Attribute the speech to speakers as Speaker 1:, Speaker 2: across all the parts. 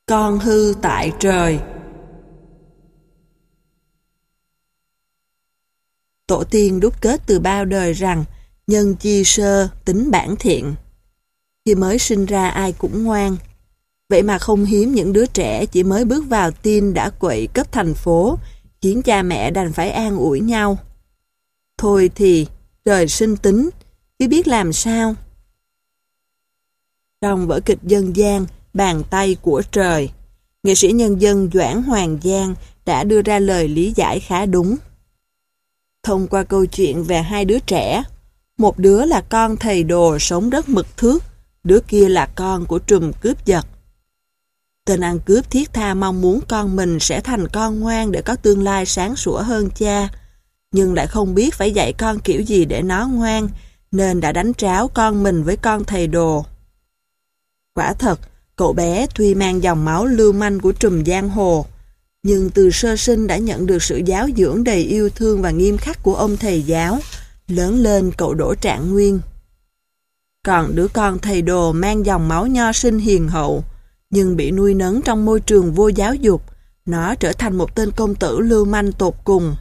Speaker 1: Con hư tại trời. Tổ tiên đúc kết từ bao đời rằng nhân chi sơ tính bản thiện. Khi mới sinh ra ai cũng ngoan. Vậy mà không hiếm những đứa trẻ chỉ mới bước vào teen đã quậy cấp thành phố, khiến cha mẹ đành phải an ủi nhau. Thôi thì, trời sinh tính, chứ biết làm sao. Trong vở kịch dân gian Bàn tay của trời, nghệ sĩ nhân dân Doãn Hoàng Giang đã đưa ra lời lý giải khá đúng. Thông qua câu chuyện về hai đứa trẻ, một đứa là con thầy đồ sống rất mực thước, đứa kia là con của trùm cướp giật. Tên ăn cướp thiết tha mong muốn con mình sẽ thành con ngoan để có tương lai sáng sủa hơn cha, nhưng lại không biết phải dạy con kiểu gì để nó ngoan, nên đã đánh tráo con mình với con thầy đồ. Quả thật, cậu bé tuy mang dòng máu lưu manh của trùm giang hồ, nhưng từ sơ sinh đã nhận được sự giáo dưỡng đầy yêu thương và nghiêm khắc của ông thầy giáo, lớn lên cậu đỗ trạng nguyên. Còn đứa con thầy đồ mang dòng máu nho sinh hiền hậu, nhưng bị nuôi nấng trong môi trường vô giáo dục, nó trở thành một tên công tử lưu manh tột cùng.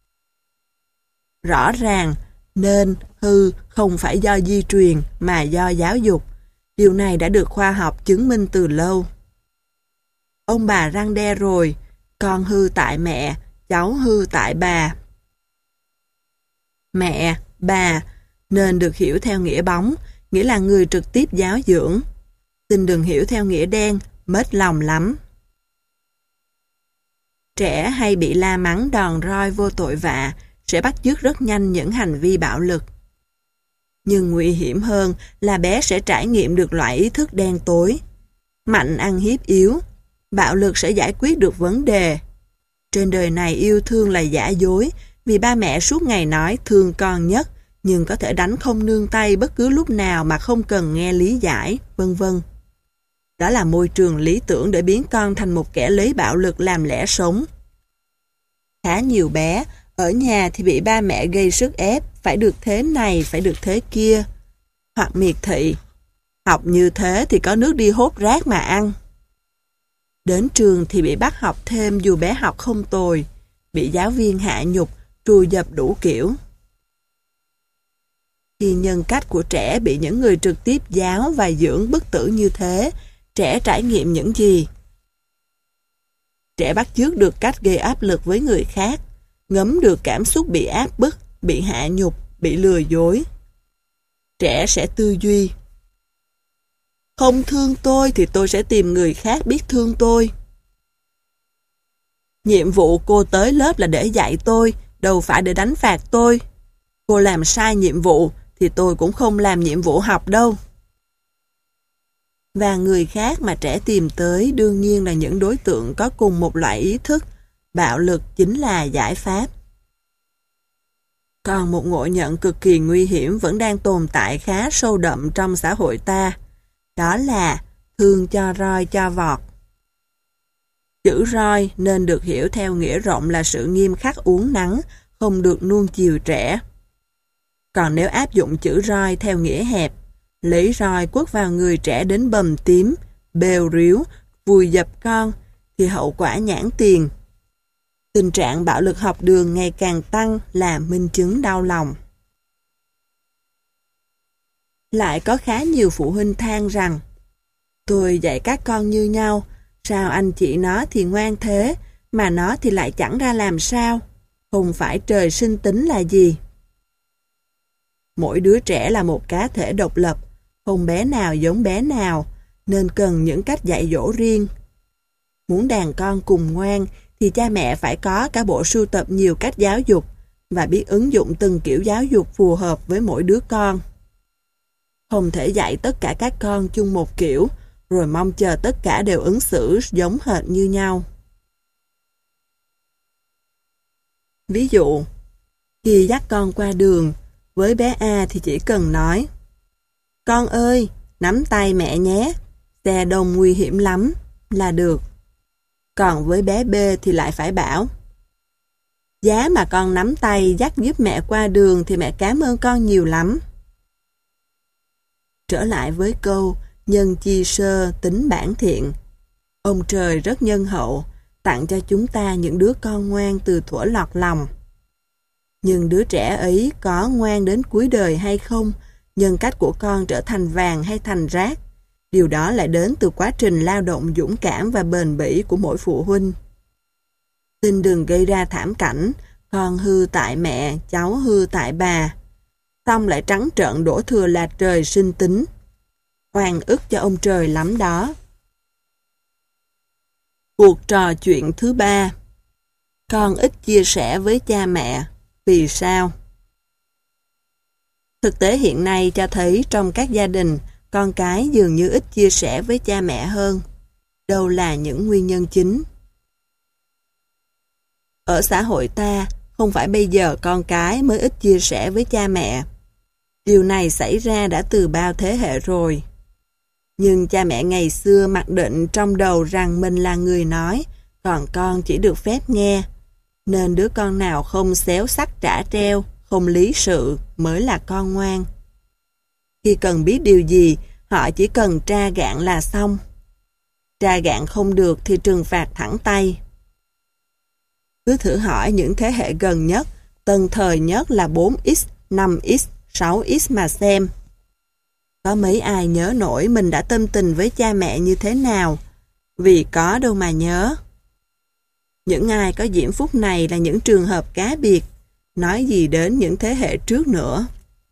Speaker 1: Rõ ràng, nên hư không phải do di truyền mà do giáo dục. Điều này đã được khoa học chứng minh từ lâu. Ông bà răn đe rồi, con hư tại mẹ, cháu hư tại bà. Mẹ, bà nên được hiểu theo nghĩa bóng, nghĩa là người trực tiếp giáo dưỡng. Xin đừng hiểu theo nghĩa đen, mết lòng lắm. Trẻ hay bị la mắng đòn roi vô tội vạ sẽ bắt chước rất nhanh những hành vi bạo lực. Nhưng nguy hiểm hơn là bé sẽ trải nghiệm được loại ý thức đen tối. Mạnh ăn hiếp yếu, bạo lực sẽ giải quyết được vấn đề. Trên đời này yêu thương là giả dối, vì ba mẹ suốt ngày nói thương con nhất, nhưng có thể đánh không nương tay bất cứ lúc nào mà không cần nghe lý giải, vân vân. Đó là môi trường lý tưởng để biến con thành một kẻ lấy bạo lực làm lẽ sống. Khá nhiều bé, ở nhà thì bị ba mẹ gây sức ép, phải được thế này, phải được thế kia. Hoặc miệt thị, học như thế thì có nước đi hốt rác mà ăn. Đến trường thì bị bắt học thêm dù bé học không tồi, bị giáo viên hạ nhục, trù dập đủ kiểu. Khi nhân cách của trẻ bị những người trực tiếp giáo và dưỡng bức tử như thế, trẻ trải nghiệm những gì? Trẻ bắt chước được cách gây áp lực với người khác, ngấm được cảm xúc bị áp bức, bị hạ nhục, bị lừa dối. Trẻ sẽ tư duy: không thương tôi thì tôi sẽ tìm người khác biết thương tôi. Nhiệm vụ cô tới lớp là để dạy tôi, đâu phải để đánh phạt tôi. Cô làm sai nhiệm vụ thì tôi cũng không làm nhiệm vụ học đâu. Và người khác mà trẻ tìm tới đương nhiên là những đối tượng có cùng một loại ý thức, bạo lực chính là giải pháp. Còn một ngộ nhận cực kỳ nguy hiểm vẫn đang tồn tại khá sâu đậm trong xã hội ta, đó là thương cho roi cho vọt. Chữ roi nên được hiểu theo nghĩa rộng là sự nghiêm khắc uốn nắn, không được nuông chiều trẻ. Còn nếu áp dụng chữ roi theo nghĩa hẹp, lấy roi quất vào người trẻ đến bầm tím, bêu ríu, vùi dập con, thì hậu quả nhãn tiền. Tình trạng bạo lực học đường ngày càng tăng là minh chứng đau lòng. Lại có khá nhiều phụ huynh than rằng, tôi dạy các con như nhau, sao anh chị nó thì ngoan thế, mà nó thì lại chẳng ra làm sao, không phải trời sinh tính là gì. Mỗi đứa trẻ là một cá thể độc lập, không bé nào giống bé nào, nên cần những cách dạy dỗ riêng. Muốn đàn con cùng ngoan thì cha mẹ phải có cả bộ sưu tập nhiều cách giáo dục và biết ứng dụng từng kiểu giáo dục phù hợp với mỗi đứa con. Không thể dạy tất cả các con chung một kiểu, rồi mong chờ tất cả đều ứng xử giống hệt như nhau. Ví dụ, khi dắt con qua đường, với bé A thì chỉ cần nói: con ơi, nắm tay mẹ nhé, xe đông nguy hiểm lắm, là được. Còn với bé B thì lại phải bảo: giá mà con nắm tay dắt giúp mẹ qua đường thì mẹ cảm ơn con nhiều lắm. Trở lại với câu nhân chi sơ tính bản thiện, Ông trời rất nhân hậu, tặng cho chúng ta những đứa con ngoan từ thuở lọt lòng. Nhưng đứa trẻ ấy có ngoan đến cuối đời hay không, nhân cách của con trở thành vàng hay thành rác, điều đó lại đến từ quá trình lao động dũng cảm và bền bỉ của mỗi phụ huynh. Xin đừng gây ra thảm cảnh, con hư tại mẹ, cháu hư tại bà. Xong lại trắng trợn đổ thừa là trời sinh tính. Oan ức cho ông trời lắm đó. Cuộc trò chuyện thứ 3. Con ít chia sẻ với cha mẹ. Vì sao? Thực tế hiện nay cho thấy trong các gia đình, con cái dường như ít chia sẻ với cha mẹ hơn. Đâu là những nguyên nhân chính? Ở xã hội ta, không phải bây giờ con cái mới ít chia sẻ với cha mẹ. Điều này xảy ra đã từ bao thế hệ rồi. Nhưng cha mẹ ngày xưa mặc định trong đầu rằng mình là người nói, còn con chỉ được phép nghe. Nên đứa con nào không xéo sắc trả treo, không lý sự mới là con ngoan. Khi cần biết điều gì, họ chỉ cần tra gạn là xong. Tra gạn không được thì trừng phạt thẳng tay. Cứ thử hỏi những thế hệ gần nhất, tân thời nhất là 4X, 5X, 6X mà xem. Có mấy ai nhớ nổi mình đã tâm tình với cha mẹ như thế nào? Vì có đâu mà nhớ. Những ai có diễm phúc này là những trường hợp cá biệt, nói gì đến những thế hệ trước nữa.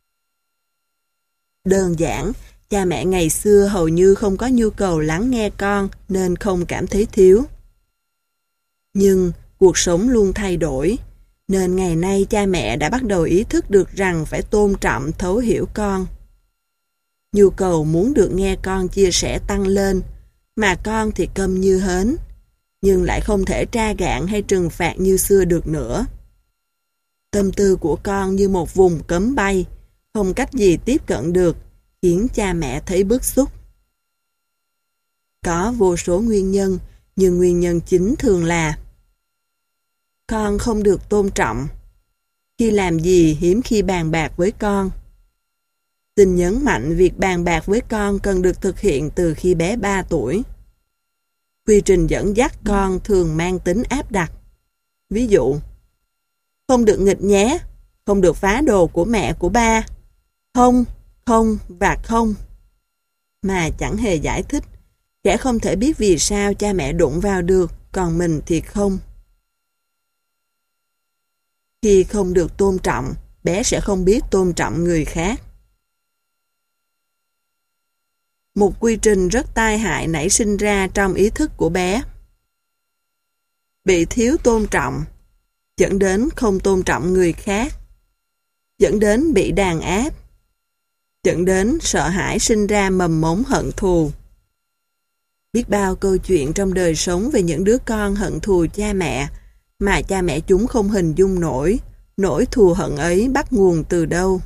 Speaker 1: Đơn giản, cha mẹ ngày xưa hầu như không có nhu cầu lắng nghe con nên không cảm thấy thiếu. Nhưng cuộc sống luôn thay đổi, nên ngày nay cha mẹ đã bắt đầu ý thức được rằng phải tôn trọng thấu hiểu con. Nhu cầu muốn được nghe con chia sẻ tăng lên, mà con thì câm như hến, nhưng lại không thể tra gạn hay trừng phạt như xưa được nữa. Tâm tư của con như một vùng cấm bay, không cách gì tiếp cận được, khiến cha mẹ thấy bức xúc. Có vô số nguyên nhân, nhưng nguyên nhân chính thường là con không được tôn trọng. Khi làm gì hiếm khi bàn bạc với con. Xin nhấn mạnh việc bàn bạc với con cần được thực hiện từ khi bé 3 tuổi. Quy trình dẫn dắt con thường mang tính áp đặt. Ví dụ, không được nghịch nhé, không được phá đồ của mẹ của ba. Không, không và không. Mà chẳng hề giải thích. Trẻ không thể biết vì sao cha mẹ đụng vào được, còn mình thì không. Khi không được tôn trọng, bé sẽ không biết tôn trọng người khác. Một quy trình rất tai hại nảy sinh ra trong ý thức của bé. Bị thiếu tôn trọng, dẫn đến không tôn trọng người khác, dẫn đến bị đàn áp, dẫn đến sợ hãi sinh ra mầm mống hận thù. Biết bao câu chuyện trong đời sống về những đứa con hận thù cha mẹ, mà cha mẹ chúng không hình dung nổi, nỗi thù hận ấy bắt nguồn từ đâu.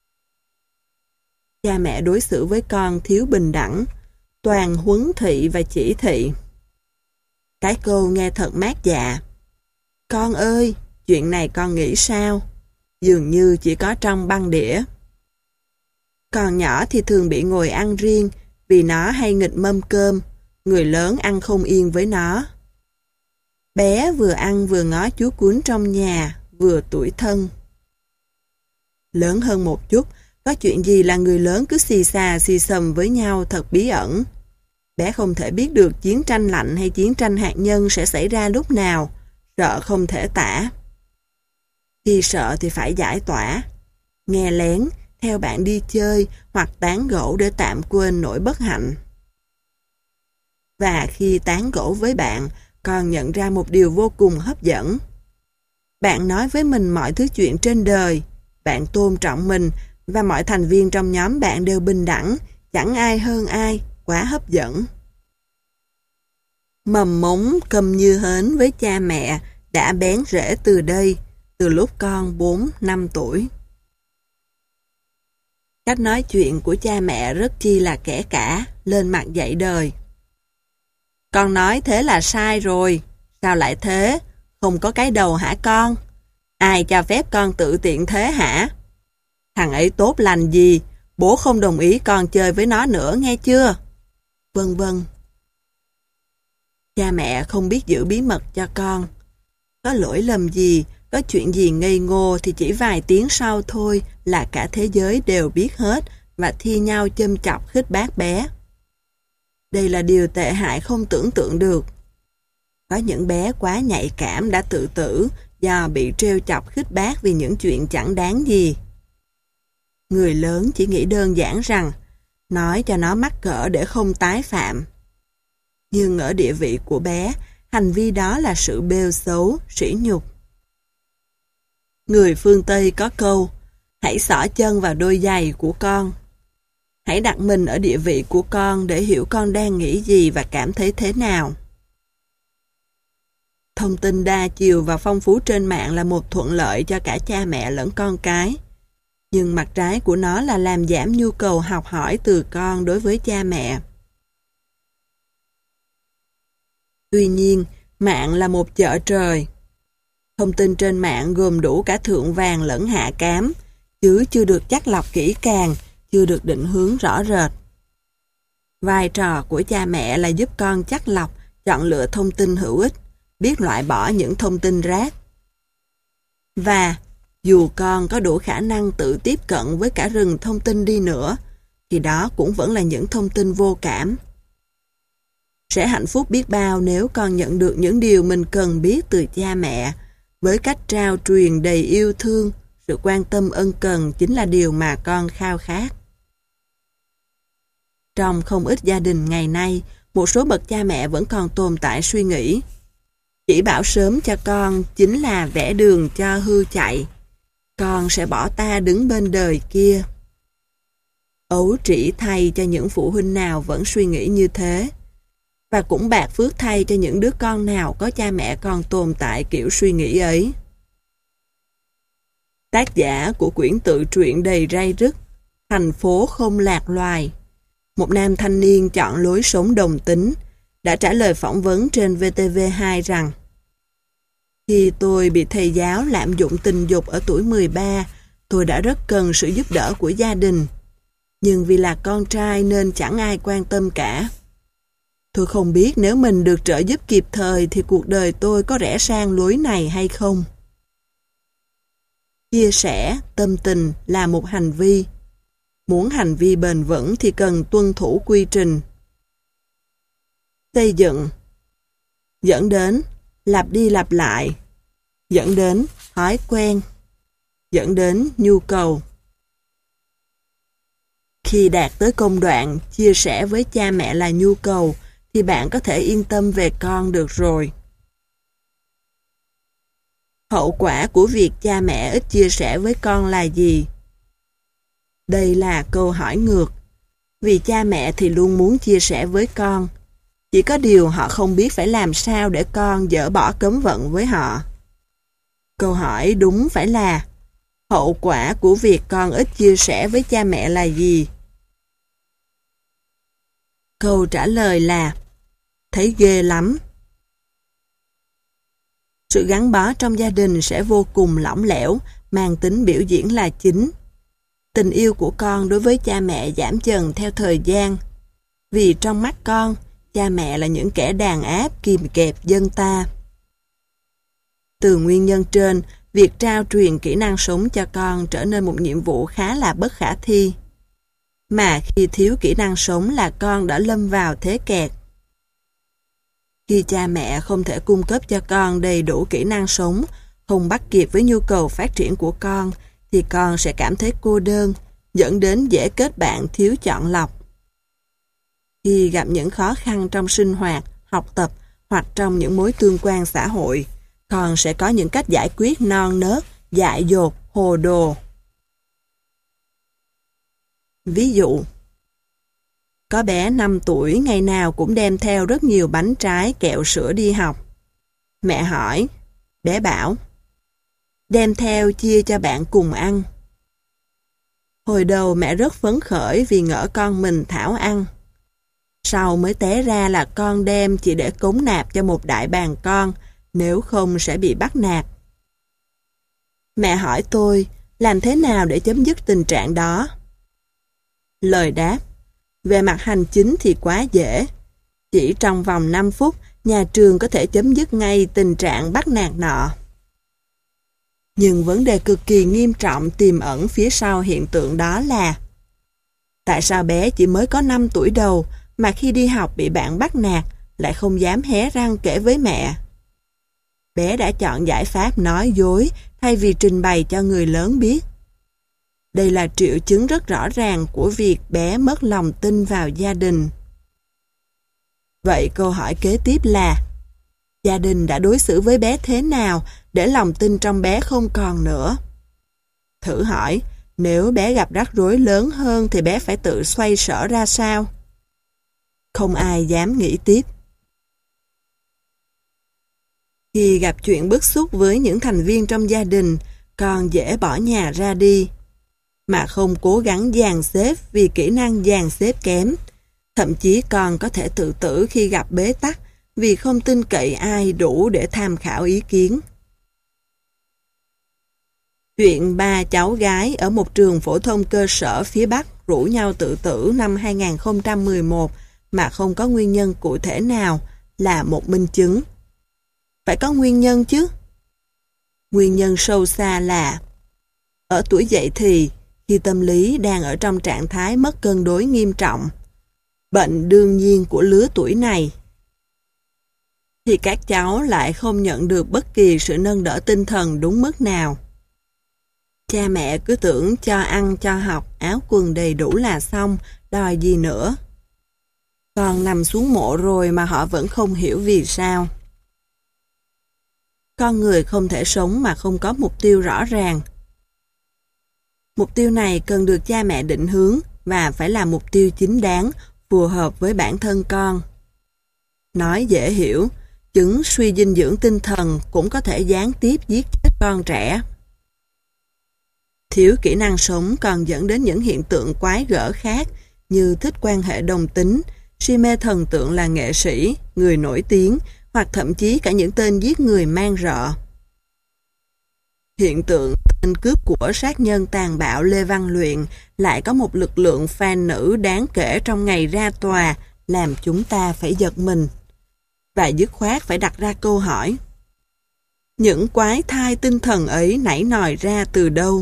Speaker 1: Cha mẹ đối xử với con thiếu bình đẳng, toàn huấn thị và chỉ thị. Cái câu nghe thật mát dạ. Con ơi, chuyện này con nghĩ sao? Dường như chỉ có trong băng đĩa. Con nhỏ thì thường bị ngồi ăn riêng vì nó hay nghịch mâm cơm, người lớn ăn không yên với nó. Bé vừa ăn vừa ngó chú cún trong nhà, vừa tủi thân. Lớn hơn một chút, có chuyện gì là người lớn cứ xì xà xì xầm với nhau thật bí ẩn. Bé không thể biết được chiến tranh lạnh hay chiến tranh hạt nhân sẽ xảy ra lúc nào, sợ không thể tả. Khi sợ thì phải giải tỏa, nghe lén, theo bạn đi chơi hoặc tán gẫu để tạm quên nỗi bất hạnh. Và khi tán gẫu với bạn, con nhận ra một điều vô cùng hấp dẫn. Bạn nói với mình mọi thứ chuyện trên đời, bạn tôn trọng mình và mọi thành viên trong nhóm bạn đều bình đẳng, chẳng ai hơn ai, quá hấp dẫn. Mầm mống câm như hến với cha mẹ đã bén rễ từ đây, từ lúc con 4-5 tuổi. Cách nói chuyện của cha mẹ rất chi là kẽ cả, lên mặt dạy đời. Con nói thế là sai rồi, sao lại thế? Không có cái đầu hả con? Ai cho phép con tự tiện thế hả? Thằng ấy tốt lành gì, bố không đồng ý con chơi với nó nữa nghe chưa? Vân vân. Cha mẹ không biết giữ bí mật cho con. Có lỗi lầm gì, có chuyện gì ngây ngô thì chỉ vài tiếng sau thôi là cả thế giới đều biết hết và thi nhau châm chọc khích bác bé. Đây là điều tệ hại không tưởng tượng được. Có những bé quá nhạy cảm đã tự tử do bị trêu chọc khích bác vì những chuyện chẳng đáng gì. Người lớn chỉ nghĩ đơn giản rằng nói cho nó mắc cỡ để không tái phạm. Nhưng ở địa vị của bé, hành vi đó là sự bêu xấu, sỉ nhục. Người phương Tây có câu, hãy xỏ chân vào đôi giày của con. Hãy đặt mình ở địa vị của con để hiểu con đang nghĩ gì và cảm thấy thế nào. Thông tin đa chiều và phong phú trên mạng là một thuận lợi cho cả cha mẹ lẫn con cái. Nhưng mặt trái của nó là làm giảm nhu cầu học hỏi từ con đối với cha mẹ. Tuy nhiên, mạng là một chợ trời. Thông tin trên mạng gồm đủ cả thượng vàng lẫn hạ cám, chứ chưa được chắt lọc kỹ càng, chưa được định hướng rõ rệt. Vai trò của cha mẹ là giúp con chắt lọc, chọn lựa thông tin hữu ích, biết loại bỏ những thông tin rác. Và dù con có đủ khả năng tự tiếp cận với cả rừng thông tin đi nữa, thì đó cũng vẫn là những thông tin vô cảm. Sẽ hạnh phúc biết bao nếu con nhận được những điều mình cần biết từ cha mẹ, với cách trao truyền đầy yêu thương, sự quan tâm ân cần chính là điều mà con khao khát. Trong không ít gia đình ngày nay, một số bậc cha mẹ vẫn còn tồn tại suy nghĩ chỉ bảo sớm cho con chính là vẽ đường cho hươu chạy. Con sẽ bỏ ta đứng bên đời kia. Ấu trĩ thay cho những phụ huynh nào vẫn suy nghĩ như thế. Và cũng bạc phước thay cho những đứa con nào có cha mẹ còn tồn tại kiểu suy nghĩ ấy. Tác giả của quyển tự truyện đầy ray rứt, Thành phố không lạc loài, một nam thanh niên chọn lối sống đồng tính, đã trả lời phỏng vấn trên VTV2 rằng: Khi tôi bị thầy giáo lạm dụng tình dục ở tuổi 13, tôi đã rất cần sự giúp đỡ của gia đình. Nhưng vì là con trai nên chẳng ai quan tâm cả. Tôi không biết nếu mình được trợ giúp kịp thời thì cuộc đời tôi có rẽ sang lối này hay không. Chia sẻ tâm tình là một hành vi. Muốn hành vi bền vững thì cần tuân thủ quy trình. Xây dựng dẫn đến lặp đi lặp lại, dẫn đến thói quen, dẫn đến nhu cầu. Khi đạt tới công đoạn chia sẻ với cha mẹ là nhu cầu thì bạn có thể yên tâm về con được rồi. Hậu quả của việc cha mẹ ít chia sẻ với con là gì? Đây là câu hỏi ngược. Vì cha mẹ thì luôn muốn chia sẻ với con. Chỉ có điều họ không biết phải làm sao để con dỡ bỏ cấm vận với họ. Câu hỏi đúng phải là hậu quả của việc con ít chia sẻ với cha mẹ là gì? Câu trả lời là thấy ghê lắm. Sự gắn bó trong gia đình sẽ vô cùng lỏng lẻo, mang tính biểu diễn là chính. Tình yêu của con đối với cha mẹ giảm dần theo thời gian. Vì trong mắt con, cha mẹ là những kẻ đàn áp kìm kẹp dân ta. Từ nguyên nhân trên, việc trao truyền kỹ năng sống cho con trở nên một nhiệm vụ khá là bất khả thi. Mà khi thiếu kỹ năng sống là con đã lâm vào thế kẹt. Khi cha mẹ không thể cung cấp cho con đầy đủ kỹ năng sống, không bắt kịp với nhu cầu phát triển của con, thì con sẽ cảm thấy cô đơn, dẫn đến dễ kết bạn thiếu chọn lọc. Khi gặp những khó khăn trong sinh hoạt, học tập hoặc trong những mối tương quan xã hội, con sẽ có những cách giải quyết non nớt, dại dột, hồ đồ. Ví dụ, có bé 5 tuổi ngày nào cũng đem theo rất nhiều bánh trái, kẹo sữa đi học. Mẹ hỏi, bé bảo, đem theo chia cho bạn cùng ăn. Hồi đầu mẹ rất phấn khởi vì ngỡ con mình thảo ăn. Sau mới té ra là con đem chỉ để cống nạp cho một đại bàng con, nếu không sẽ bị bắt nạt. Mẹ hỏi tôi, làm thế nào để chấm dứt tình trạng đó? Lời đáp, về mặt hành chính thì quá dễ. Chỉ trong vòng 5 phút, nhà trường có thể chấm dứt ngay tình trạng bắt nạt nọ. Nhưng vấn đề cực kỳ nghiêm trọng tiềm ẩn phía sau hiện tượng đó là tại sao bé chỉ mới có 5 tuổi đầu mà khi đi học bị bạn bắt nạt lại không dám hé răng kể với mẹ? Bé đã chọn giải pháp nói dối thay vì trình bày cho người lớn biết. Đây là triệu chứng rất rõ ràng của việc bé mất lòng tin vào gia đình. Vậy câu hỏi kế tiếp là gia đình đã đối xử với bé thế nào để lòng tin trong bé không còn nữa? Thử hỏi, nếu bé gặp rắc rối lớn hơn thì bé phải tự xoay sở ra sao? Không ai dám nghĩ tiếp. Khi gặp chuyện bức xúc với những thành viên trong gia đình, con dễ bỏ nhà ra đi, mà không cố gắng dàn xếp vì kỹ năng dàn xếp kém. Thậm chí con có thể tự tử khi gặp bế tắc vì không tin cậy ai đủ để tham khảo ý kiến. Chuyện 3 cháu gái ở một trường phổ thông cơ sở phía Bắc rủ nhau tự tử năm 2011 mà không có nguyên nhân cụ thể nào là một minh chứng. Phải có nguyên nhân chứ. Nguyên nhân sâu xa là ở tuổi dậy thì, khi tâm lý đang ở trong trạng thái mất cân đối nghiêm trọng, bệnh đương nhiên của lứa tuổi này, thì các cháu lại không nhận được bất kỳ sự nâng đỡ tinh thần đúng mức nào. Cha mẹ cứ tưởng cho ăn, cho học, áo quần đầy đủ là xong, đòi gì nữa. Con nằm xuống mộ rồi mà họ vẫn không hiểu vì sao. Con người không thể sống mà không có mục tiêu rõ ràng. Mục tiêu này cần được cha mẹ định hướng và phải là mục tiêu chính đáng, phù hợp với bản thân con. Nói dễ hiểu, chứng suy dinh dưỡng tinh thần cũng có thể gián tiếp giết chết con trẻ. Thiếu kỹ năng sống còn dẫn đến những hiện tượng quái gở khác như thích quan hệ đồng tính, si mê thần tượng là nghệ sĩ, người nổi tiếng hoặc thậm chí cả những tên giết người man rợ. Hiện tượng tên cướp của sát nhân tàn bạo Lê Văn Luyện lại có một lực lượng fan nữ đáng kể trong ngày ra tòa làm chúng ta phải giật mình. Và dứt khoát phải đặt ra câu hỏi. Những quái thai tinh thần ấy nảy nòi ra từ đâu?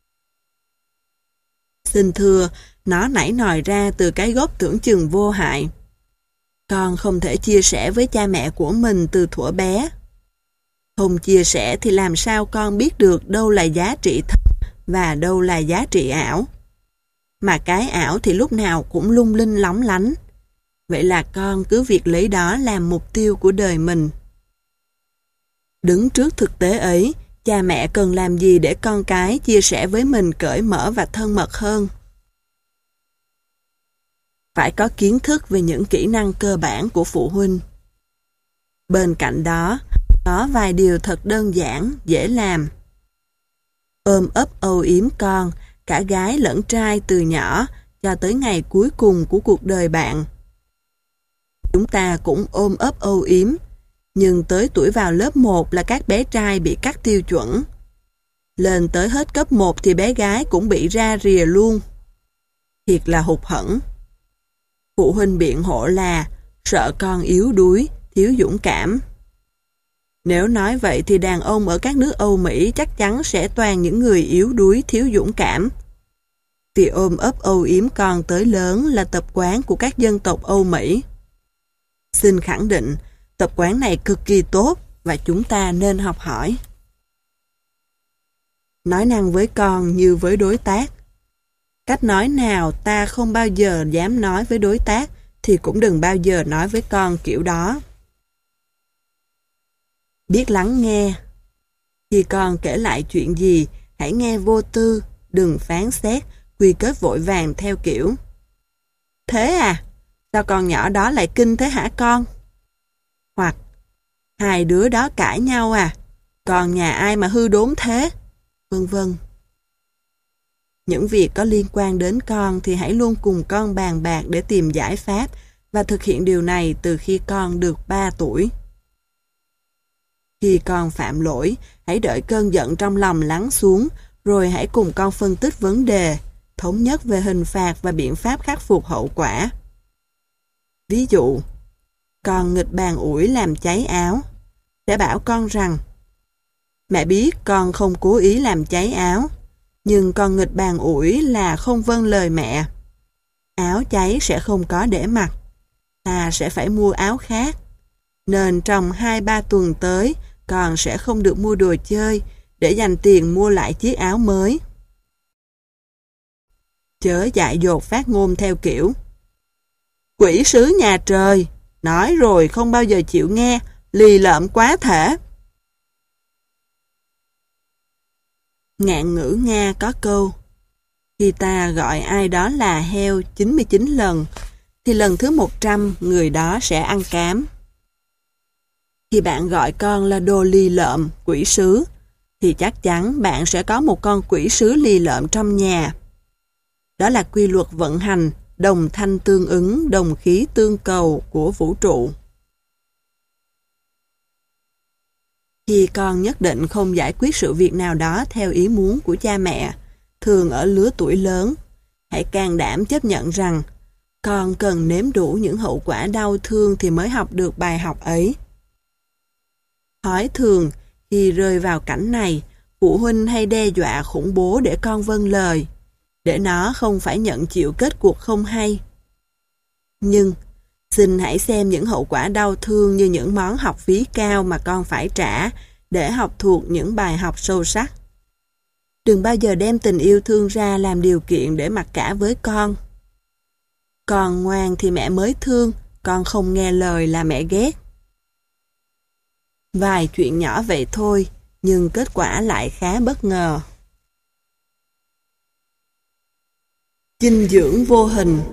Speaker 1: Xin thưa, nó nảy nòi ra từ cái gốc tưởng chừng vô hại. Con không thể chia sẻ với cha mẹ của mình từ thuở bé. Không chia sẻ thì làm sao con biết được đâu là giá trị thật và đâu là giá trị ảo. Mà cái ảo thì lúc nào cũng lung linh lóng lánh. Vậy là con cứ việc lấy đó làm mục tiêu của đời mình. Đứng trước thực tế ấy, cha mẹ cần làm gì để con cái chia sẻ với mình cởi mở và thân mật hơn? Phải có kiến thức về những kỹ năng cơ bản của phụ huynh. Bên cạnh đó, có vài điều thật đơn giản, dễ làm. Ôm ấp âu yếm con, cả gái lẫn trai từ nhỏ cho tới ngày cuối cùng của cuộc đời bạn. Chúng ta cũng ôm ấp âu yếm, nhưng tới tuổi vào lớp 1 là các bé trai bị cắt tiêu chuẩn. Lên tới hết cấp 1 thì bé gái cũng bị ra rìa luôn. Thiệt là hụt hẫng. Phụ huynh biện hộ là sợ con yếu đuối, thiếu dũng cảm. Nếu nói vậy thì đàn ông ở các nước Âu Mỹ chắc chắn sẽ toàn những người yếu đuối, thiếu dũng cảm. Vì ôm ấp âu yếm con tới lớn là tập quán của các dân tộc Âu Mỹ. Xin khẳng định, tập quán này cực kỳ tốt và chúng ta nên học hỏi. Nói năng với con như với đối tác. Cách nói nào ta không bao giờ dám nói với đối tác thì cũng đừng bao giờ nói với con kiểu đó. Biết lắng nghe. Khi con kể lại chuyện gì, hãy nghe vô tư, đừng phán xét, quy kết vội vàng theo kiểu thế à? Sao con nhỏ đó lại kinh thế hả con? Hoặc hai đứa đó cãi nhau à? Còn nhà ai mà hư đốn thế? Vân vân. Những việc có liên quan đến con thì hãy luôn cùng con bàn bạc để tìm giải pháp và thực hiện điều này từ khi con được 3 tuổi. Khi con phạm lỗi, hãy đợi cơn giận trong lòng lắng xuống, rồi hãy cùng con phân tích vấn đề, thống nhất về hình phạt và biện pháp khắc phục hậu quả. Ví dụ, Con nghịch bàn ủi làm cháy áo. Sẽ bảo con rằng, mẹ biết con không cố ý làm cháy áo, nhưng con nghịch bàn ủi là không vâng lời mẹ. Áo cháy sẽ không có để mặc, ta sẽ phải mua áo khác. Nên trong 2-3 tuần tới, con sẽ không được mua đồ chơi để dành tiền mua lại chiếc áo mới. Chớ dại dột phát ngôn theo kiểu, quỷ sứ nhà trời, nói rồi không bao giờ chịu nghe, lì lợm quá thể. Ngạn ngữ Nga có câu, khi ta gọi ai đó là heo 99 lần, thì lần thứ 100 người đó sẽ ăn cám. Khi bạn gọi con là đồ lì lợm, quỷ sứ, thì chắc chắn bạn sẽ có một con quỷ sứ lì lợm trong nhà. Đó là quy luật vận hành, đồng thanh tương ứng, đồng khí tương cầu của vũ trụ. Khi con nhất định không giải quyết sự việc nào đó theo ý muốn của cha mẹ, thường ở lứa tuổi lớn, hãy can đảm chấp nhận rằng con cần nếm đủ những hậu quả đau thương thì mới học được bài học ấy. Thói thường, khi rơi vào cảnh này, phụ huynh hay đe dọa khủng bố để con vâng lời, để nó không phải nhận chịu kết cuộc không hay. Nhưng, xin hãy xem những hậu quả đau thương như những món học phí cao mà con phải trả để học thuộc những bài học sâu sắc. Đừng bao giờ đem tình yêu thương ra làm điều kiện để mặc cả với con. Con ngoan thì mẹ mới thương, con không nghe lời là mẹ ghét. Vài chuyện nhỏ vậy thôi, nhưng kết quả lại khá bất ngờ. Dinh dưỡng vô hình.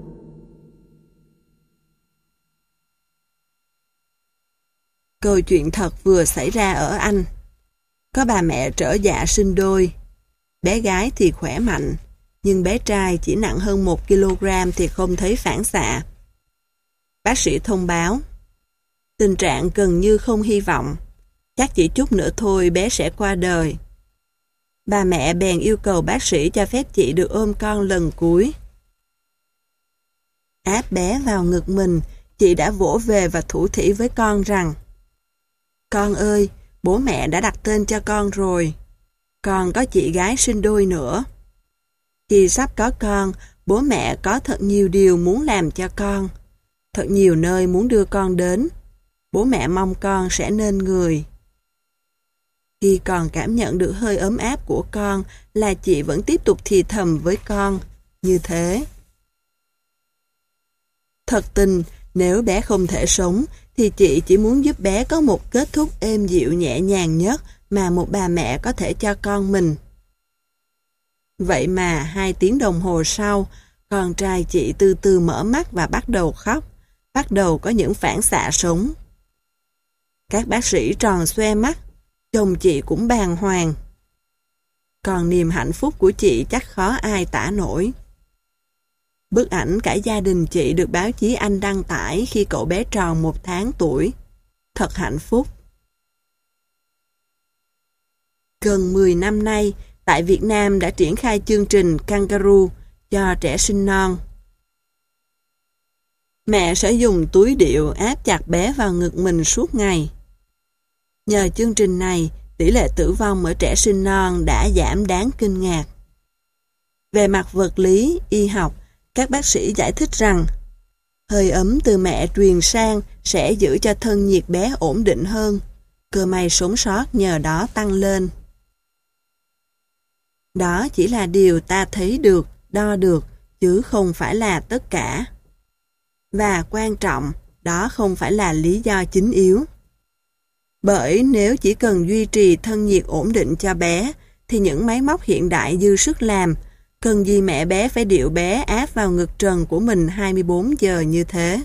Speaker 1: Câu chuyện thật vừa xảy ra ở Anh. Có bà mẹ trở dạ sinh đôi. Bé gái thì khỏe mạnh, nhưng bé trai chỉ nặng hơn 1 kg thì không thấy phản xạ. Bác sĩ thông báo, tình trạng gần như không hy vọng, chắc chỉ chút nữa thôi bé sẽ qua đời. Bà mẹ bèn yêu cầu bác sĩ cho phép chị được ôm con lần cuối. Áp bé vào ngực mình, chị đã vỗ về và thủ thỉ với con rằng, con ơi, bố mẹ đã đặt tên cho con rồi. Con có chị gái sinh đôi nữa. Khi sắp có con, bố mẹ có thật nhiều điều muốn làm cho con. Thật nhiều nơi muốn đưa con đến. Bố mẹ mong con sẽ nên người. Khi còn cảm nhận được hơi ấm áp của con là chị vẫn tiếp tục thì thầm với con, như thế. Thật tình, nếu bé không thể sống, thì chị chỉ muốn giúp bé có một kết thúc êm dịu nhẹ nhàng nhất mà một bà mẹ có thể cho con mình. Vậy mà 2 tiếng đồng hồ sau, con trai chị từ từ mở mắt và bắt đầu khóc, bắt đầu có những phản xạ sống. Các bác sĩ tròn xoe mắt, chồng chị cũng bàng hoàng. Còn niềm hạnh phúc của chị chắc khó ai tả nổi. Bức ảnh cả gia đình chị được báo chí Anh đăng tải khi cậu bé tròn 1 tháng tuổi. Thật hạnh phúc. Gần 10 năm nay, tại Việt Nam đã triển khai chương trình Kangaroo cho trẻ sinh non. Mẹ sẽ dùng túi điệu áp chặt bé vào ngực mình suốt ngày. Nhờ chương trình này, tỷ lệ tử vong ở trẻ sinh non đã giảm đáng kinh ngạc. Về mặt vật lý, y học, các bác sĩ giải thích rằng hơi ấm từ mẹ truyền sang sẽ giữ cho thân nhiệt bé ổn định hơn, cơ may sống sót nhờ đó tăng lên. Đó chỉ là điều ta thấy được, đo được, chứ không phải là tất cả. Và quan trọng, đó không phải là lý do chính yếu. Bởi nếu chỉ cần duy trì thân nhiệt ổn định cho bé, thì những máy móc hiện đại dư sức làm, cần gì mẹ bé phải điệu bé áp vào ngực trần của mình 24 giờ như thế.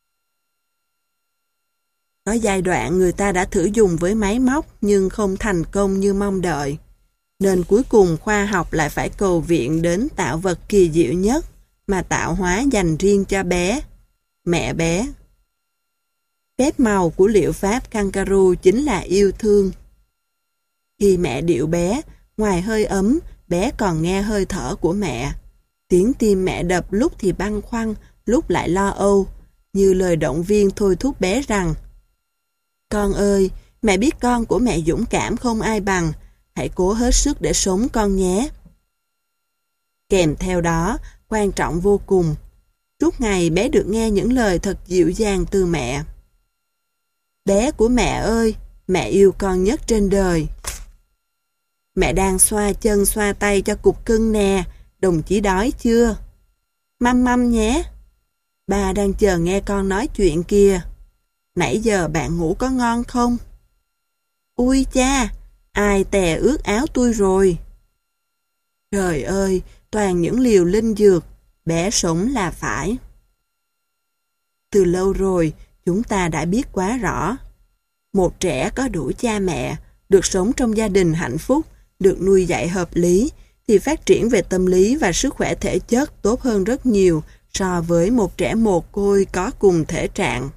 Speaker 1: Có giai đoạn người ta đã thử dùng với máy móc nhưng không thành công như mong đợi. Nên cuối cùng khoa học lại phải cầu viện đến tạo vật kỳ diệu nhất mà tạo hóa dành riêng cho bé, mẹ bé. Phép màu của liệu pháp Kangaroo chính là yêu thương. Khi mẹ điệu bé, ngoài hơi ấm, bé còn nghe hơi thở của mẹ. Tiếng tim mẹ đập lúc thì băn khoăn, lúc lại lo âu, như lời động viên thôi thúc bé rằng: Con ơi, mẹ biết con của mẹ dũng cảm không ai bằng, hãy cố hết sức để sống con nhé. Kèm theo đó, quan trọng vô cùng, suốt ngày bé được nghe những lời thật dịu dàng từ mẹ. Bé của mẹ ơi, mẹ yêu con nhất trên đời. Mẹ đang xoa chân xoa tay cho cục cưng nè, đồng chí đói chưa? Măm măm nhé. Ba đang chờ nghe con nói chuyện kìa. Nãy giờ bạn ngủ có ngon không? Ui cha, ai tè ướt áo tôi rồi. Trời ơi, toàn những liều linh dược, bé sống là phải. Từ lâu rồi, chúng ta đã biết quá rõ. Một trẻ có đủ cha mẹ, được sống trong gia đình hạnh phúc, được nuôi dạy hợp lý, thì phát triển về tâm lý và sức khỏe thể chất tốt hơn rất nhiều so với một trẻ mồ côi có cùng thể trạng.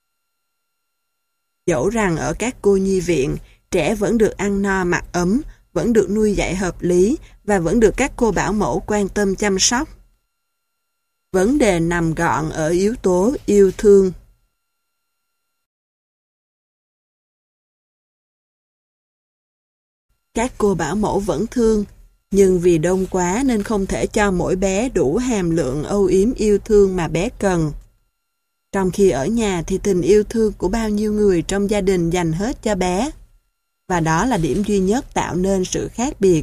Speaker 1: Dẫu rằng ở các cô nhi viện, trẻ vẫn được ăn no mặc ấm, vẫn được nuôi dạy hợp lý và vẫn được các cô bảo mẫu quan tâm chăm sóc. Vấn đề nằm gọn ở yếu tố yêu thương. Các cô bảo mẫu vẫn thương, nhưng vì đông quá nên không thể cho mỗi bé đủ hàm lượng âu yếm yêu thương mà bé cần. Trong khi ở nhà thì tình yêu thương của bao nhiêu người trong gia đình dành hết cho bé. Và đó là điểm duy nhất tạo nên sự khác biệt.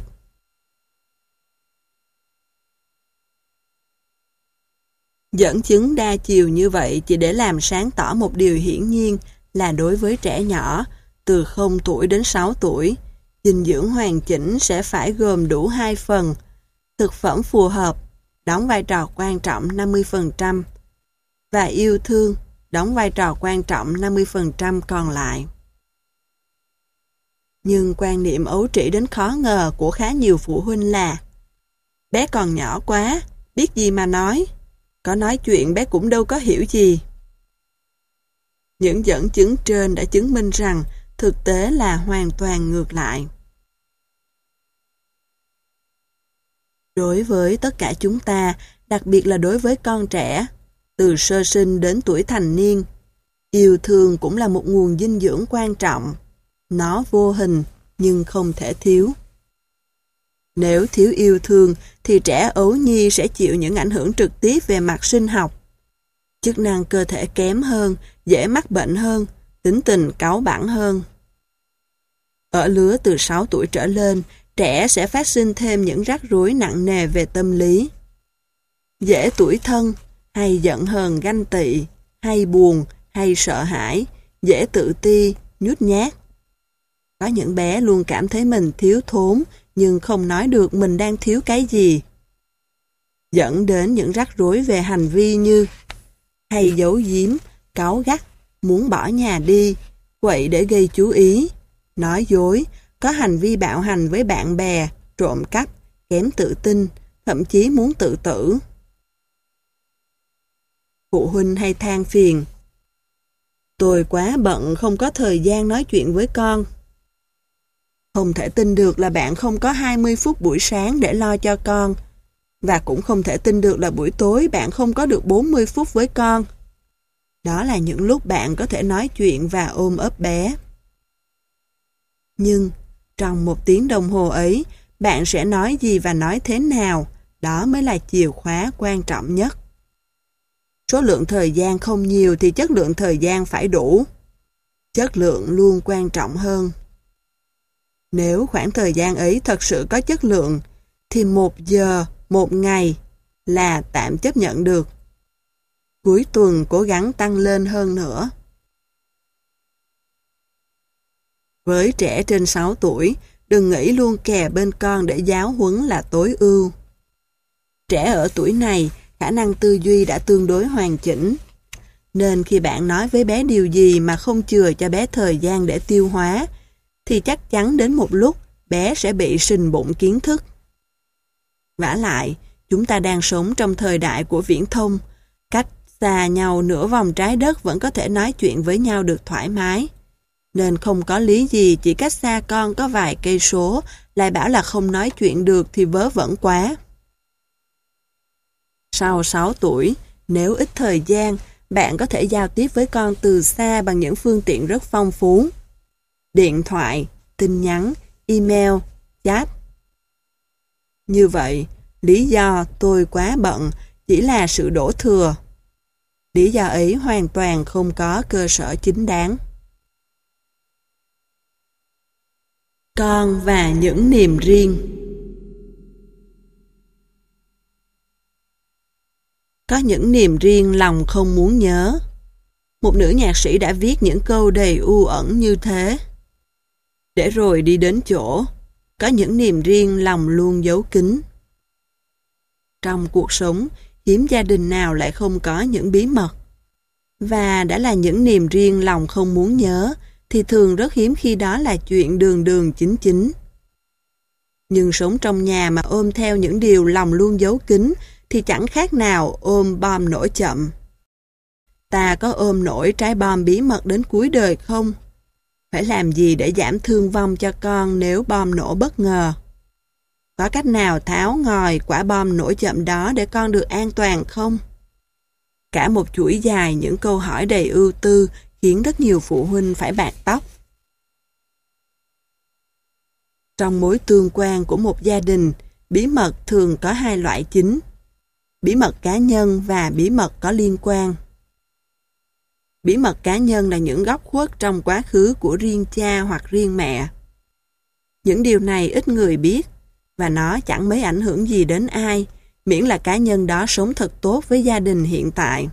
Speaker 1: Dẫn chứng đa chiều như vậy chỉ để làm sáng tỏ một điều hiển nhiên là đối với trẻ nhỏ, từ 0 tuổi đến 6 tuổi, dinh dưỡng hoàn chỉnh sẽ phải gồm đủ 2 phần. Thực phẩm phù hợp, đóng vai trò quan trọng 50%, và yêu thương, đóng vai trò quan trọng 50% còn lại. Nhưng quan niệm ấu trĩ đến khó ngờ của khá nhiều phụ huynh là: bé còn nhỏ quá, biết gì mà nói, có nói chuyện bé cũng đâu có hiểu gì. Những dẫn chứng trên đã chứng minh rằng thực tế là hoàn toàn ngược lại. Đối với tất cả chúng ta, đặc biệt là đối với con trẻ, từ sơ sinh đến tuổi thành niên, yêu thương cũng là một nguồn dinh dưỡng quan trọng. Nó vô hình nhưng không thể thiếu. Nếu thiếu yêu thương thì trẻ ấu nhi sẽ chịu những ảnh hưởng trực tiếp về mặt sinh học. Chức năng cơ thể kém hơn, dễ mắc bệnh hơn, tính tình cáu bẳn hơn. Ở lứa từ 6 tuổi trở lên, trẻ sẽ phát sinh thêm những rắc rối nặng nề về tâm lý. Dễ tủi thân, hay giận hờn ganh tị, hay buồn, hay sợ hãi, dễ tự ti, nhút nhát. Có những bé luôn cảm thấy mình thiếu thốn, nhưng không nói được mình đang thiếu cái gì. Dẫn đến những rắc rối về hành vi như hay giấu giếm, cáu gắt, muốn bỏ nhà đi, quậy để gây chú ý, nói dối, có hành vi bạo hành với bạn bè, trộm cắp, kém tự tin, thậm chí muốn tự tử. Phụ huynh hay than phiền: tôi quá bận không có thời gian nói chuyện với con. Không thể tin được là bạn không có 20 phút buổi sáng để lo cho con, và cũng không thể tin được là buổi tối bạn không có được 40 phút với con. Đó là những lúc bạn có thể nói chuyện và ôm ấp bé. Nhưng trong 1 tiếng đồng hồ ấy, bạn sẽ nói gì và nói thế nào, đó mới là chìa khóa quan trọng nhất. Số lượng thời gian không nhiều thì chất lượng thời gian phải đủ. Chất lượng luôn quan trọng hơn. Nếu khoảng thời gian ấy thật sự có chất lượng, thì 1 giờ, 1 ngày là tạm chấp nhận được. Cuối tuần cố gắng tăng lên hơn nữa. Với trẻ trên 6 tuổi, đừng nghĩ luôn kè bên con để giáo huấn là tối ưu. Trẻ ở tuổi này, khả năng tư duy đã tương đối hoàn chỉnh. Nên khi bạn nói với bé điều gì mà không chừa cho bé thời gian để tiêu hóa, thì chắc chắn đến một lúc bé sẽ bị sình bụng kiến thức. Vả lại, chúng ta đang sống trong thời đại của viễn thông, cách xa nhau nửa vòng trái đất vẫn có thể nói chuyện với nhau được thoải mái. Nên không có lý gì chỉ cách xa con có vài cây số lại bảo là không nói chuyện được thì vớ vẩn quá. Sau 6 tuổi, nếu ít thời gian, bạn có thể giao tiếp với con từ xa bằng những phương tiện rất phong phú. Điện thoại, tin nhắn, email, chat. Như vậy, lý do tôi quá bận chỉ là sự đổ thừa. Lý do ấy hoàn toàn không có cơ sở chính đáng. Con và những niềm riêng. Có những niềm riêng lòng không muốn nhớ. Một nữ nhạc sĩ đã viết những câu đầy u ẩn như thế. Để rồi đi đến chỗ, có những niềm riêng lòng luôn giấu kín. Trong cuộc sống, hiếm gia đình nào lại không có những bí mật. Và đã là những niềm riêng lòng không muốn nhớ, thì thường rất hiếm khi đó là chuyện đường đường chính chính. Nhưng sống trong nhà mà ôm theo những điều lòng luôn giấu kín, thì chẳng khác nào ôm bom nổ chậm. Ta có ôm nổi trái bom bí mật đến cuối đời không? Phải làm gì để giảm thương vong cho con nếu bom nổ bất ngờ? Có cách nào tháo ngòi quả bom nổ chậm đó để con được an toàn không? Cả một chuỗi dài những câu hỏi đầy ưu tư khiến rất nhiều phụ huynh phải bạc tóc. Trong mối tương quan của một gia đình, bí mật thường có hai loại chính: bí mật cá nhân và bí mật có liên quan. Bí mật cá nhân là những góc khuất trong quá khứ của riêng cha hoặc riêng mẹ. Những điều này ít người biết, và nó chẳng mấy ảnh hưởng gì đến ai, miễn là cá nhân đó sống thật tốt với gia đình hiện tại.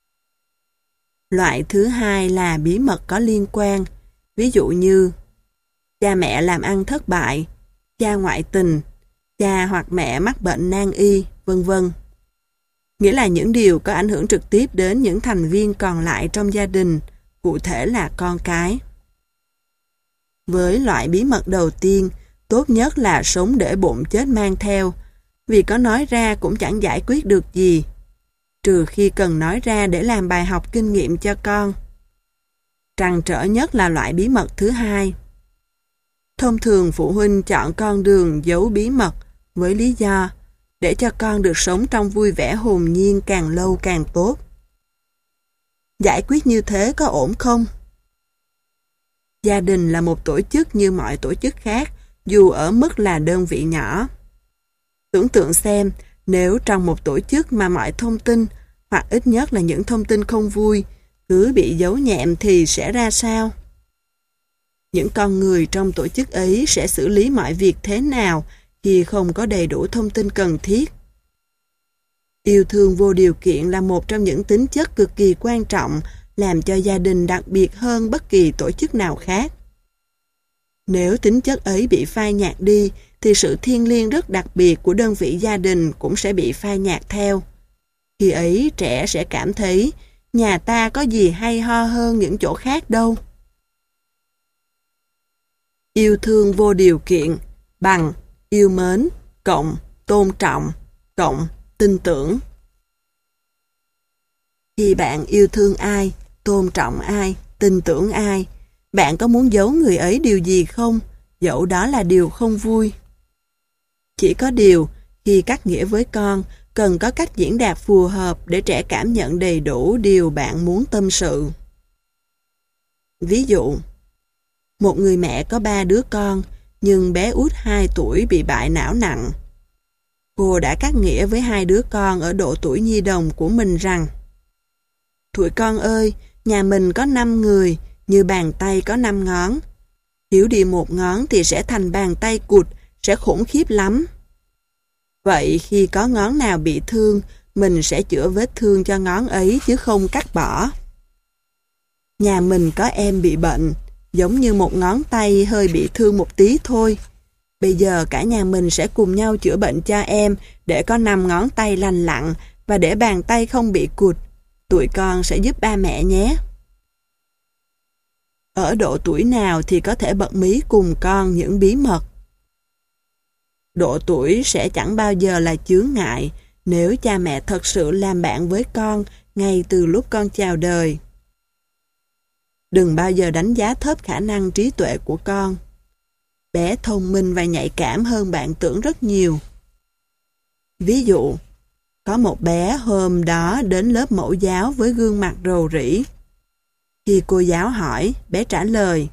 Speaker 1: Loại thứ hai là bí mật có liên quan, ví dụ như cha mẹ làm ăn thất bại, cha ngoại tình, cha hoặc mẹ mắc bệnh nan y, vân vân. Nghĩa là những điều có ảnh hưởng trực tiếp đến những thành viên còn lại trong gia đình, cụ thể là con cái. Với loại bí mật đầu tiên, tốt nhất là sống để bụng chết mang theo, vì có nói ra cũng chẳng giải quyết được gì, trừ khi cần nói ra để làm bài học kinh nghiệm cho con. Trăn trở nhất là loại bí mật thứ hai. Thông thường phụ huynh chọn con đường giấu bí mật với lý do để cho con được sống trong vui vẻ hồn nhiên càng lâu càng tốt. Giải quyết như thế có ổn không? Gia đình là một tổ chức như mọi tổ chức khác, dù ở mức là đơn vị nhỏ. Tưởng tượng xem, nếu trong một tổ chức mà mọi thông tin, hoặc ít nhất là những thông tin không vui, cứ bị giấu nhẹm thì sẽ ra sao? Những con người trong tổ chức ấy sẽ xử lý mọi việc thế nào khi không có đầy đủ thông tin cần thiết? Yêu thương vô điều kiện là một trong những tính chất cực kỳ quan trọng làm cho gia đình đặc biệt hơn bất kỳ tổ chức nào khác. Nếu tính chất ấy bị phai nhạt đi, thì sự thiêng liêng rất đặc biệt của đơn vị gia đình cũng sẽ bị phai nhạt theo. Khi ấy trẻ sẽ cảm thấy nhà ta có gì hay ho hơn những chỗ khác đâu. Yêu thương vô điều kiện bằng yêu mến, cộng tôn trọng, cộng tin tưởng. Khi bạn yêu thương ai, tôn trọng ai, tin tưởng ai, bạn có muốn giấu người ấy điều gì không, dẫu đó là điều không vui? Chỉ có điều, khi cắt nghĩa với con, cần có cách diễn đạt phù hợp để trẻ cảm nhận đầy đủ điều bạn muốn tâm sự. Ví dụ, một người mẹ có 3 đứa con, nhưng bé út 2 tuổi bị bại não nặng. Cô đã cắt nghĩa với 2 đứa con ở độ tuổi nhi đồng của mình rằng: tụi con ơi, nhà mình có 5 người, như bàn tay có 5 ngón. Thiếu đi một ngón thì sẽ thành bàn tay cụt, sẽ khủng khiếp lắm. Vậy khi có ngón nào bị thương, mình sẽ chữa vết thương cho ngón ấy chứ không cắt bỏ. Nhà mình có em bị bệnh, giống như một ngón tay hơi bị thương một tí thôi. Bây giờ cả nhà mình sẽ cùng nhau chữa bệnh cho em để có 5 ngón tay lành lặn và để bàn tay không bị cụt. Tụi con sẽ giúp ba mẹ nhé. Ở độ tuổi nào thì có thể bật mí cùng con những bí mật? Độ tuổi sẽ chẳng bao giờ là chướng ngại nếu cha mẹ thật sự làm bạn với con ngay từ lúc con chào đời. Đừng bao giờ đánh giá thấp khả năng trí tuệ của con. Bé thông minh và nhạy cảm hơn bạn tưởng rất nhiều. Ví dụ, Có một bé hôm đó đến lớp mẫu giáo với gương mặt rầu rĩ. Khi cô giáo hỏi, bé trả lời: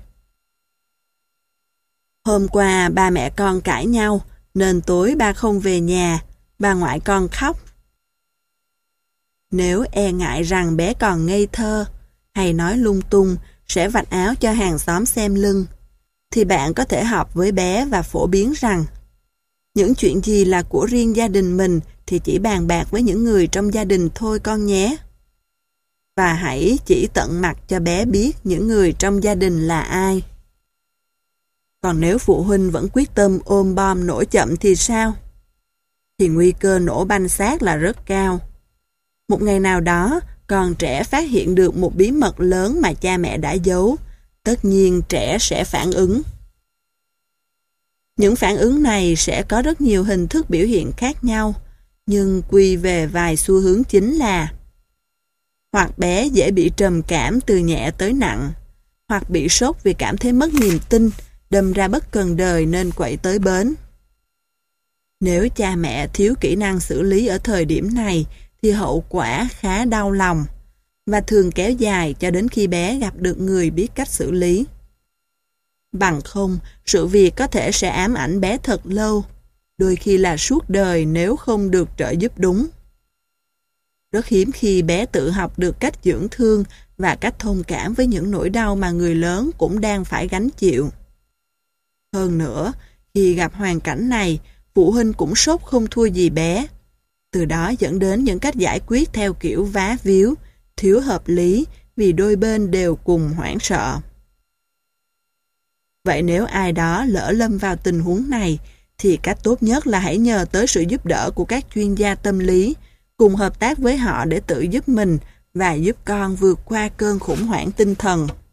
Speaker 1: "Hôm qua ba mẹ con cãi nhau, nên tối ba không về nhà, bà ngoại con khóc." Nếu e ngại rằng bé còn ngây thơ, hay nói lung tung sẽ vạch áo cho hàng xóm xem lưng, thì bạn có thể họp với bé và phổ biến rằng những chuyện gì là của riêng gia đình mình thì chỉ bàn bạc với những người trong gia đình thôi con nhé. Và hãy chỉ tận mặt cho bé biết những người trong gia đình là ai. Còn nếu phụ huynh vẫn quyết tâm ôm bom nổ chậm thì sao? Thì nguy cơ nổ banh xác là rất cao. Một ngày nào đó, con trẻ phát hiện được một bí mật lớn mà cha mẹ đã giấu. Tất nhiên trẻ sẽ phản ứng. Những phản ứng này sẽ có rất nhiều hình thức biểu hiện khác nhau, nhưng quy về vài xu hướng chính là: hoặc bé dễ bị trầm cảm từ nhẹ tới nặng, hoặc bị sốc vì cảm thấy mất niềm tin, đâm ra bất cần đời nên quậy tới bến. Nếu cha mẹ thiếu kỹ năng xử lý ở thời điểm này thì hậu quả khá đau lòng và thường kéo dài cho đến khi bé gặp được người biết cách xử lý. Bằng không, sự việc có thể sẽ ám ảnh bé thật lâu, đôi khi là suốt đời nếu không được trợ giúp đúng. Rất hiếm khi bé tự học được cách dưỡng thương và cách thông cảm với những nỗi đau mà người lớn cũng đang phải gánh chịu. Hơn nữa, khi gặp hoàn cảnh này, phụ huynh cũng sốc không thua gì bé. Từ đó dẫn đến những cách giải quyết theo kiểu vá víu, thiếu hợp lý vì đôi bên đều cùng hoảng sợ. Vậy nếu ai đó lỡ lâm vào tình huống này, thì cách tốt nhất là hãy nhờ tới sự giúp đỡ của các chuyên gia tâm lý, cùng hợp tác với họ để tự giúp mình và giúp con vượt qua cơn khủng hoảng tinh thần.